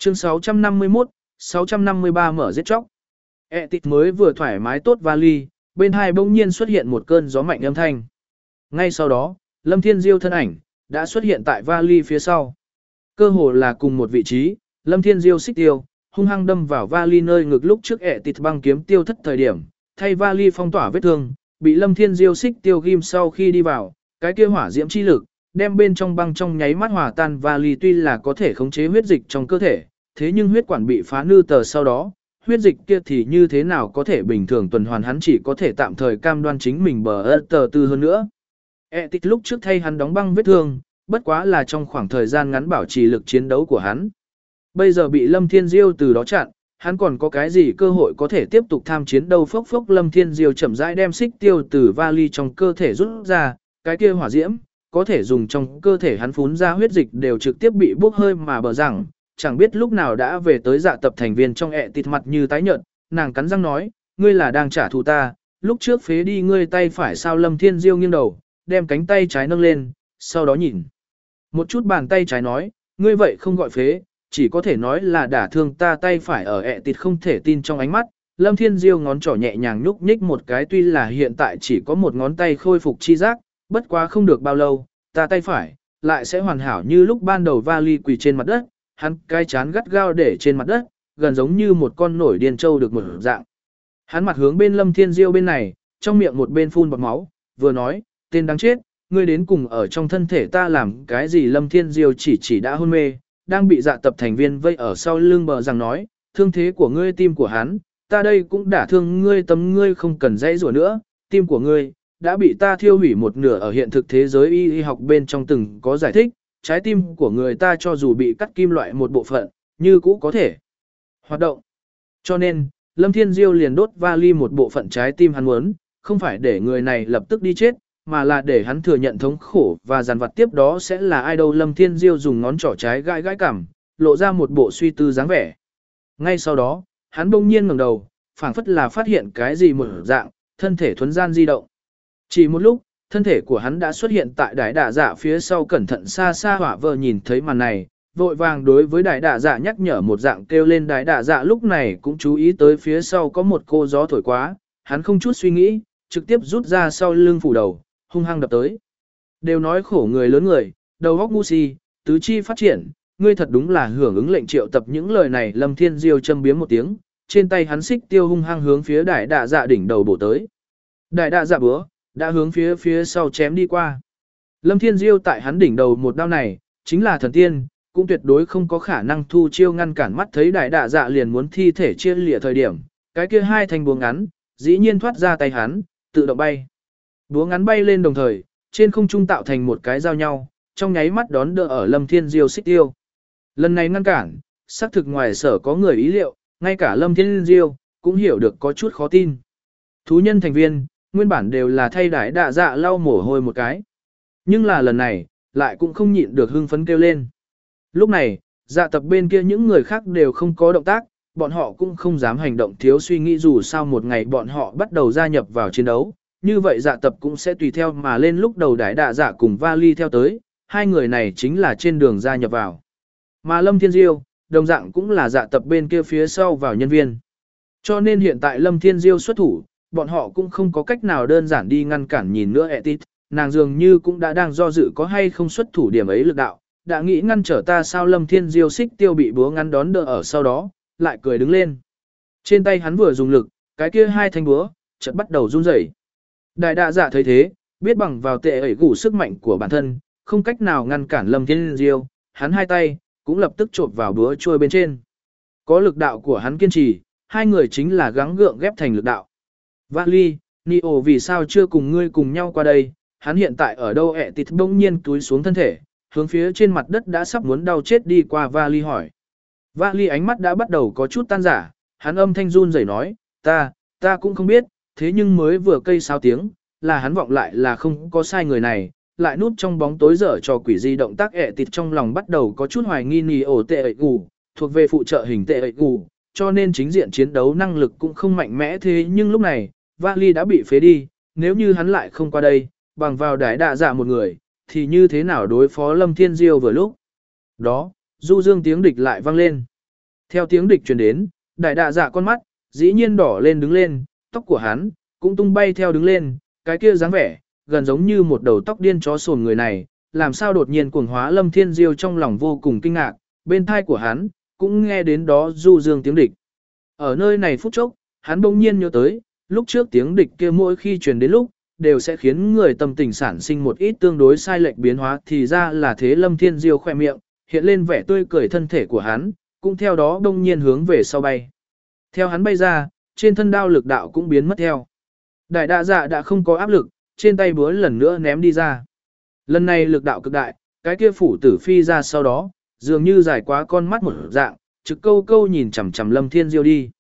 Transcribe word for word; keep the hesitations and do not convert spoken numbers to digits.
Chương sáu trăm năm mươi mốt, sáu trăm năm mươi ba mở giết chóc. E tịt mới vừa thoải mái tốt vali, bên hai bỗng nhiên xuất hiện một cơn gió mạnh âm thanh. Ngay sau đó, Lâm Thiên Diêu thân ảnh đã xuất hiện tại vali phía sau. Cơ hồ là cùng một vị trí, Lâm Thiên Diêu xích tiêu, hung hăng đâm vào vali nơi ngực lúc trước E tịt băng kiếm tiêu thất thời điểm, thay vali phong tỏa vết thương, bị Lâm Thiên Diêu xích tiêu ghim sau khi đi vào, cái kia hỏa diễm chi lực, đem bên trong băng trong nháy mắt hòa tan vali tuy là có thể khống chế huyết dịch trong cơ thể, thế nhưng huyết quản bị phá nư tờ sau đó, huyết dịch kia thì như thế nào có thể bình thường tuần hoàn, hắn chỉ có thể tạm thời cam đoan chính mình bờ ơ tờ tư hơn nữa. E tịt lúc trước thay hắn đóng băng vết thương, bất quá là trong khoảng thời gian ngắn bảo trì lực chiến đấu của hắn. Bây giờ bị Lâm Thiên Diêu từ đó chặn, hắn còn có cái gì cơ hội có thể tiếp tục tham chiến đâu. Phốc phốc Lâm Thiên Diêu chậm rãi đem xích tiêu từ vali trong cơ thể rút ra, cái kia hỏa diễm, có thể dùng trong cơ thể hắn phún ra huyết dịch đều trực tiếp bị bốc hơi mà bờ rằng, chẳng biết lúc nào đã về tới dạ tập thành viên trong ẹ tịt mặt như tái nhợt, nàng cắn răng nói, ngươi là đang trả thù ta, lúc trước phế đi ngươi tay phải sao. Lâm Thiên Diêu nghiêng đầu, đem cánh tay trái nâng lên, sau đó nhìn một chút bàn tay trái nói, ngươi vậy không gọi phế, chỉ có thể nói là đả thương ta tay phải ở ẹ tịt không thể tin trong ánh mắt. Lâm Thiên Diêu ngón trỏ nhẹ nhàng nhúc nhích một cái, tuy là hiện tại chỉ có một ngón tay khôi phục chi giác, bất quá không được bao lâu, ta tay phải lại sẽ hoàn hảo như lúc ban đầu. Vali quỳ trên mặt đất, hắn cái chán gắt gao để trên mặt đất, gần giống như một con nổi điên trâu được một dạng. Hắn mặt hướng bên Lâm Thiên Diêu bên này, trong miệng một bên phun bọt máu, vừa nói, tên đáng chết, ngươi đến cùng ở trong thân thể ta làm cái gì? Lâm Thiên Diêu chỉ chỉ đã hôn mê, đang bị dạ tập thành viên vây ở sau lưng bờ rằng nói, thương thế của ngươi tim của hắn, ta đây cũng đã thương ngươi tâm, ngươi không cần dãy rủa nữa, tim của ngươi đã bị ta thiêu hủy một nửa. Ở hiện thực thế giới y, y học bên trong từng có giải thích, trái tim của người ta cho dù bị cắt kim loại một bộ phận, như cũ có thể hoạt động. Cho nên, Lâm Thiên Diêu liền đốt vali một bộ phận trái tim hắn muốn, không phải để người này lập tức đi chết, mà là để hắn thừa nhận thống khổ và dằn vặt tiếp đó sẽ là ai đâu. Lâm Thiên Diêu dùng ngón trỏ trái gãi gãi cằm, lộ ra một bộ suy tư dáng vẻ. Ngay sau đó, hắn bỗng nhiên ngẩng đầu, phảng phất là phát hiện cái gì một dạng, thân thể thuấn gian di động. Chỉ một lúc, thân thể của hắn đã xuất hiện tại đại đả dạ phía sau. Cẩn thận xa xa hỏa vợ nhìn thấy màn này, vội vàng đối với đại đả dạ nhắc nhở một dạng kêu lên. Đại đả dạ lúc này cũng chú ý tới phía sau có một cô gió thổi quá, hắn không chút suy nghĩ, trực tiếp rút ra sau lưng phủ đầu, hung hăng đập tới. Đều nói khổ người lớn người, đầu óc ngu si, tứ chi phát triển, ngươi thật đúng là hưởng ứng lệnh triệu tập. Những lời này Lâm Thiên Diêu châm biếm một tiếng, trên tay hắn xích tiêu hung hăng hướng phía đại đả dạ đỉnh đầu bổ tới. Đại đả dạ búa đã hướng phía phía sau chém đi qua. Lâm Thiên Diêu tại hắn đỉnh đầu một đao này, chính là thần tiên, cũng tuyệt đối không có khả năng thu chiêu ngăn cản. Mắt thấy đại đả dạ liền muốn thi thể chia lìa thời điểm, cái kia hai thanh búa ngắn, dĩ nhiên thoát ra tay hắn, tự động bay. Búa ngắn bay lên đồng thời, trên không trung tạo thành một cái giao nhau, trong nháy mắt đón đỡ ở Lâm Thiên Diêu xích tiêu. Lần này ngăn cản, xác thực ngoài sở có người ý liệu, ngay cả Lâm Thiên Diêu cũng hiểu được có chút khó tin. Thú nhân thành viên, nguyên bản đều là thay đại đả dạ lau mồ hôi một cái. Nhưng là lần này, lại cũng không nhịn được hưng phấn kêu lên. Lúc này, dạ tập bên kia những người khác đều không có động tác, bọn họ cũng không dám hành động thiếu suy nghĩ, dù sao một ngày bọn họ bắt đầu gia nhập vào chiến đấu, như vậy dạ tập cũng sẽ tùy theo mà lên. Lúc đầu đại đả dạ cùng vali theo tới, hai người này chính là trên đường gia nhập vào. Mà Lâm Thiên Diêu, đồng dạng cũng là dạ tập bên kia phía sau vào nhân viên. Cho nên hiện tại Lâm Thiên Diêu xuất thủ, bọn họ cũng không có cách nào đơn giản đi ngăn cản. Nhìn nữa Etit, nàng dường như cũng đã đang do dự có hay không xuất thủ điểm ấy lực đạo, đã nghĩ ngăn trở ta sao. Lâm Thiên Diêu xích tiêu bị búa ngắn đón đỡ ở sau đó, lại cười đứng lên. Trên tay hắn vừa dùng lực, cái kia hai thanh búa, chợt bắt đầu run rẩy. Đại đả dạ thấy thế, biết bằng vào tệ ẩy gủ sức mạnh của bản thân, không cách nào ngăn cản Lâm Thiên Diêu, hắn hai tay, cũng lập tức chộp vào búa trôi bên trên. Có lực đạo của hắn kiên trì, hai người chính là gắng gượng ghép thành lực đạo. Vali, Neo vì sao chưa cùng ngươi cùng nhau qua đây, hắn hiện tại ở đâu? Ẹ tịt bỗng nhiên túi xuống thân thể, hướng phía trên mặt đất đã sắp muốn đau chết đi qua Vali hỏi. Vali ánh mắt đã bắt đầu có chút tan rã, hắn âm thanh run rẩy nói, ta, ta cũng không biết, thế nhưng mới vừa cây sao tiếng, là hắn vọng lại là không có sai người này, lại núp trong bóng tối dở cho quỷ di động tác. Ẹ tịt trong lòng bắt đầu có chút hoài nghi Neo tệ ẩy gù, thuộc về phụ trợ hình tệ ẩy gù, cho nên chính diện chiến đấu năng lực cũng không mạnh mẽ. Thế nhưng lúc này, Vali đã bị phế đi, nếu như hắn lại không qua đây, bằng vào đại đả dạ một người, thì như thế nào đối phó Lâm Thiên Diêu? Vừa lúc đó, du dương tiếng địch lại vang lên. Theo tiếng địch truyền đến, đại đạ dạ con mắt, dĩ nhiên đỏ lên đứng lên, tóc của hắn, cũng tung bay theo đứng lên, cái kia dáng vẻ, gần giống như một đầu tóc điên chó sồn người này, làm sao đột nhiên cuồng hóa Lâm Thiên Diêu trong lòng vô cùng kinh ngạc, bên thai của hắn, cũng nghe đến đó du dương tiếng địch. Ở nơi này phút chốc, hắn bỗng nhiên nhớ tới, lúc trước tiếng địch kia mỗi khi truyền đến lúc, đều sẽ khiến người tâm tình sản sinh một ít tương đối sai lệch biến hóa, thì ra là thế. Lâm Thiên Diêu khỏe miệng, hiện lên vẻ tươi cười, thân thể của hắn, cũng theo đó bỗng nhiên hướng về sau bay. Theo hắn bay ra, trên thân đao lực đạo cũng biến mất theo. Đại đạ dạ đã không có áp lực, trên tay búa lần nữa ném đi ra. Lần này lực đạo cực đại, cái kia phủ tử phi ra sau đó, dường như dài quá con mắt một dạng, trực câu câu nhìn chằm chằm Lâm Thiên Diêu đi.